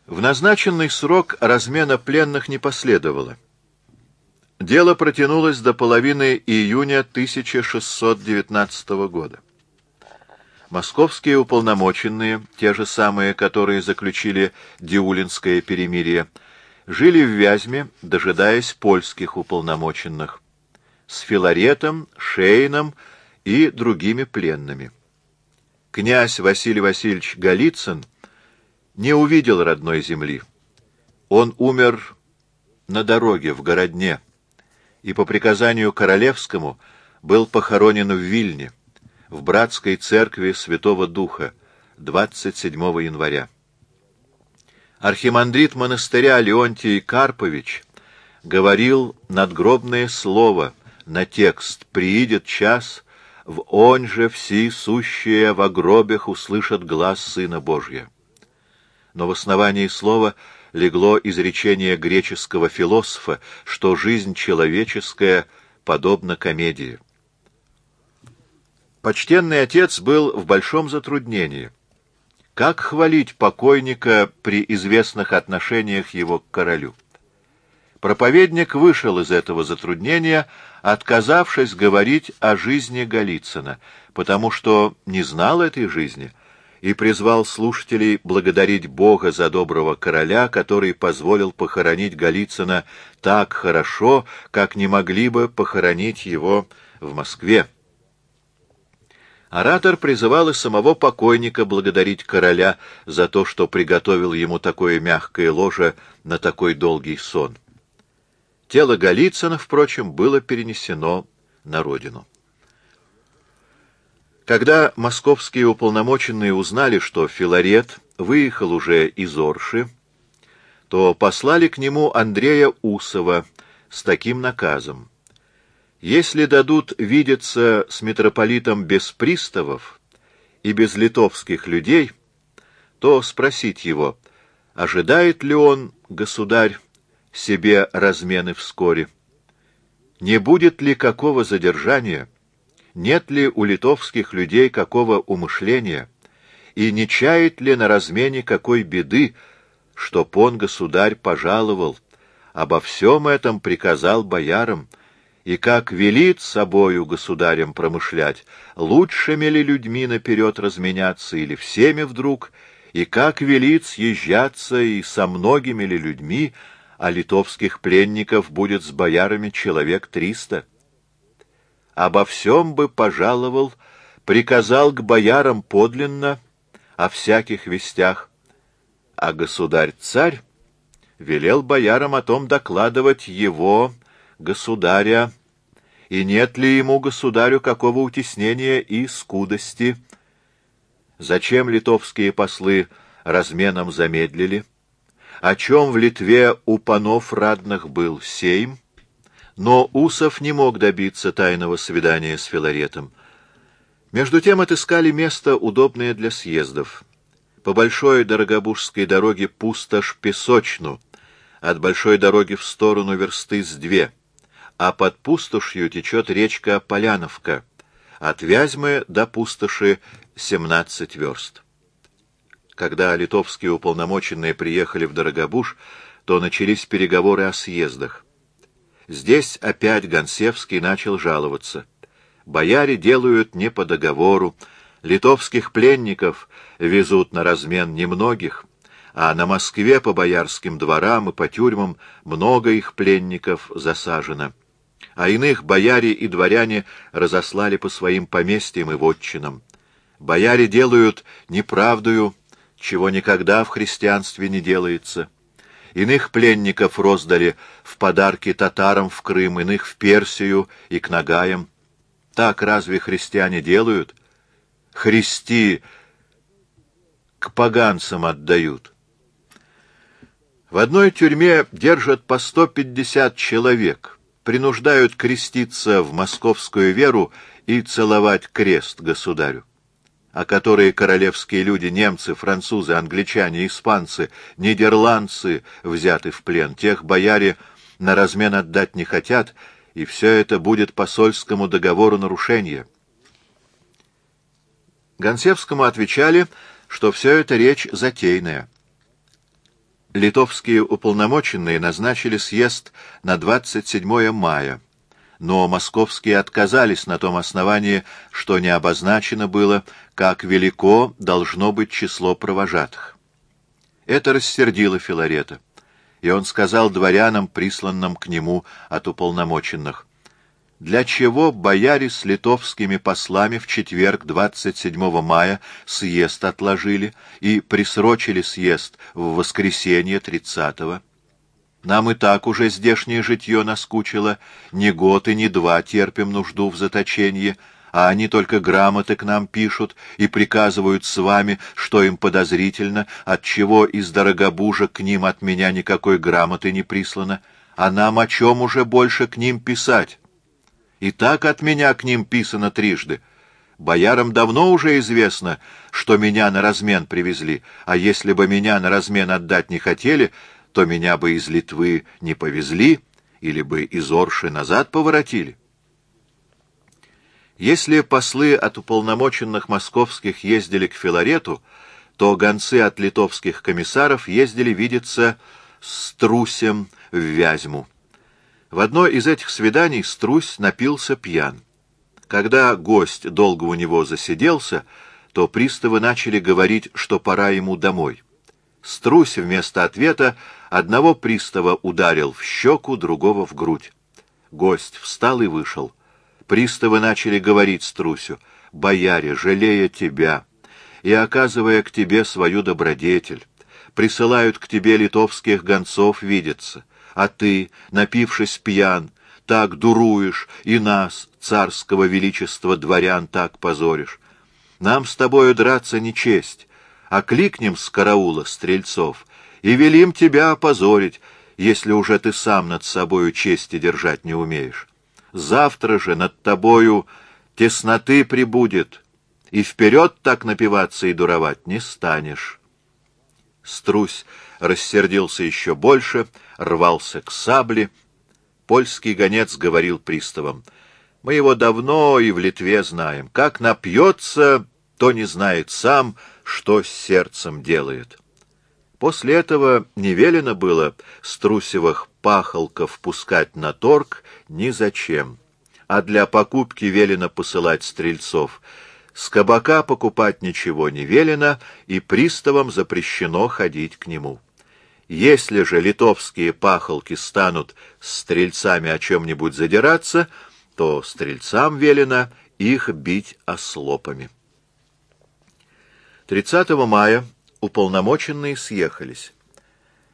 В назначенный срок размена пленных не последовало. Дело протянулось до половины июня 1619 года. Московские уполномоченные, те же самые, которые заключили Диулинское перемирие, жили в Вязьме, дожидаясь польских уполномоченных, с Филаретом, Шейном и другими пленными. Князь Василий Васильевич Голицын не увидел родной земли. Он умер на дороге в Городне и по приказанию королевскому был похоронен в Вильне, в братской церкви Святого Духа, 27 января. Архимандрит монастыря Леонтий Карпович говорил надгробное слово на текст «Приидет час, в он же все сущие во гробях услышат глас Сына Божия». Но в основании слова легло изречение греческого философа, что жизнь человеческая подобна комедии. Почтенный отец был в большом затруднении. Как хвалить покойника при известных отношениях его к королю? Проповедник вышел из этого затруднения, отказавшись говорить о жизни Голицына, потому что не знал этой жизни, и призвал слушателей благодарить Бога за доброго короля, который позволил похоронить Голицына так хорошо, как не могли бы похоронить его в Москве. Оратор призывал и самого покойника благодарить короля за то, что приготовил ему такое мягкое ложе на такой долгий сон. Тело Голицына, впрочем, было перенесено на родину. Когда московские уполномоченные узнали, что Филарет выехал уже из Орши, то послали к нему Андрея Усова с таким наказом: если дадут видеться с митрополитом без приставов и без литовских людей, то спросить его, ожидает ли он, государь, себе размены вскоре, не будет ли какого задержания, нет ли у литовских людей какого умышления, и не чает ли на размене какой беды, чтоб он, государь, пожаловал, обо всем этом приказал боярам, и как велит собою государям промышлять, лучшими ли людьми наперед разменяться или всеми вдруг, и как велит съезжаться и со многими ли людьми, а литовских пленников будет с боярами человек 300. Обо всем бы пожаловал, приказал к боярам подлинно о всяких вестях, а государь-царь велел боярам о том докладывать его, государя, и нет ли ему, государю, какого утеснения и скудости. Зачем литовские послы разменом замедлили? О чем в Литве у панов радных был сейм? Но Усов не мог добиться тайного свидания с Филаретом. Между тем отыскали место, удобное для съездов. По большой Дорогобужской дороге Пустошь-Песочну, от большой дороги в сторону версты с 2, а под Пустошью течет речка Поляновка, от Вязьмы до Пустоши 17 верст. Когда литовские уполномоченные приехали в Дорогобуж, то начались переговоры о съездах. Здесь опять Гонсевский начал жаловаться. Бояре делают не по договору, литовских пленников везут на размен немногих, а на Москве по боярским дворам и по тюрьмам много их пленников засажено. А иных бояре и дворяне разослали по своим поместьям и вотчинам. Бояре делают неправдою, чего никогда в христианстве не делается. Иных пленников роздали в подарки татарам в Крым, иных в Персию и к нагаям. Так разве христиане делают? Христи к поганцам отдают. В одной тюрьме держат по 150 человек, принуждают креститься в московскую веру и целовать крест государю. А которые королевские люди, немцы, французы, англичане, испанцы, нидерландцы взяты в плен, тех бояре на размен отдать не хотят, и все это будет по Сольскому договору нарушение. Гонсевскому отвечали, что все это речь затейная. Литовские уполномоченные назначили съезд на 27 мая, но московские отказались на том основании, что не обозначено было, как велико должно быть число провожатых. Это рассердило Филарета, и он сказал дворянам, присланным к нему от уполномоченных: «Для чего бояре с литовскими послами в четверг 27 мая съезд отложили и присрочили съезд в воскресенье 30-го? Нам и так уже здешнее житье наскучило, ни год и ни два терпим нужду в заточении, а они только грамоты к нам пишут и приказывают с вами, что им подозрительно, отчего из Дорогобужа к ним от меня никакой грамоты не прислано, а нам о чем уже больше к ним писать? И так от меня к ним писано трижды. Боярам давно уже известно, что меня на размен привезли, а если бы меня на размен отдать не хотели, то меня бы из Литвы не повезли или бы из Орши назад поворотили». Если послы от уполномоченных московских ездили к Филарету, то гонцы от литовских комиссаров ездили видеться с Струсем в Вязьму. В одно из этих свиданий Струсь напился пьян. Когда гость долго у него засиделся, то приставы начали говорить, что пора ему домой. Струсь вместо ответа одного пристава ударил в щеку, другого в грудь. Гость встал и вышел. Приставы начали говорить Струсю: «Бояре, жалея тебя и оказывая к тебе свою добродетель, присылают к тебе литовских гонцов видеться, а ты, напившись пьян, так дуруешь и нас, царского величества дворян, так позоришь. Нам с тобою драться не честь, а кликнем с караула стрельцов и велим тебя опозорить, если уже ты сам над собою чести держать не умеешь. Завтра же над тобою тесноты прибудет, и вперед так напиваться и дуровать не станешь». Струсь рассердился еще больше, рвался к сабле. Польский гонец говорил приставам: «Мы его давно и в Литве знаем. Как напьется, то не знает сам, что с сердцем делает». После этого не велено было Струсевых пахолков пускать на торг ни зачем, а для покупки велено посылать стрельцов. С кабака покупать ничего не велено, и приставам запрещено ходить к нему. Если же литовские пахолки станут с стрельцами о чем-нибудь задираться, то стрельцам велено их бить ослопами. 30 мая уполномоченные съехались.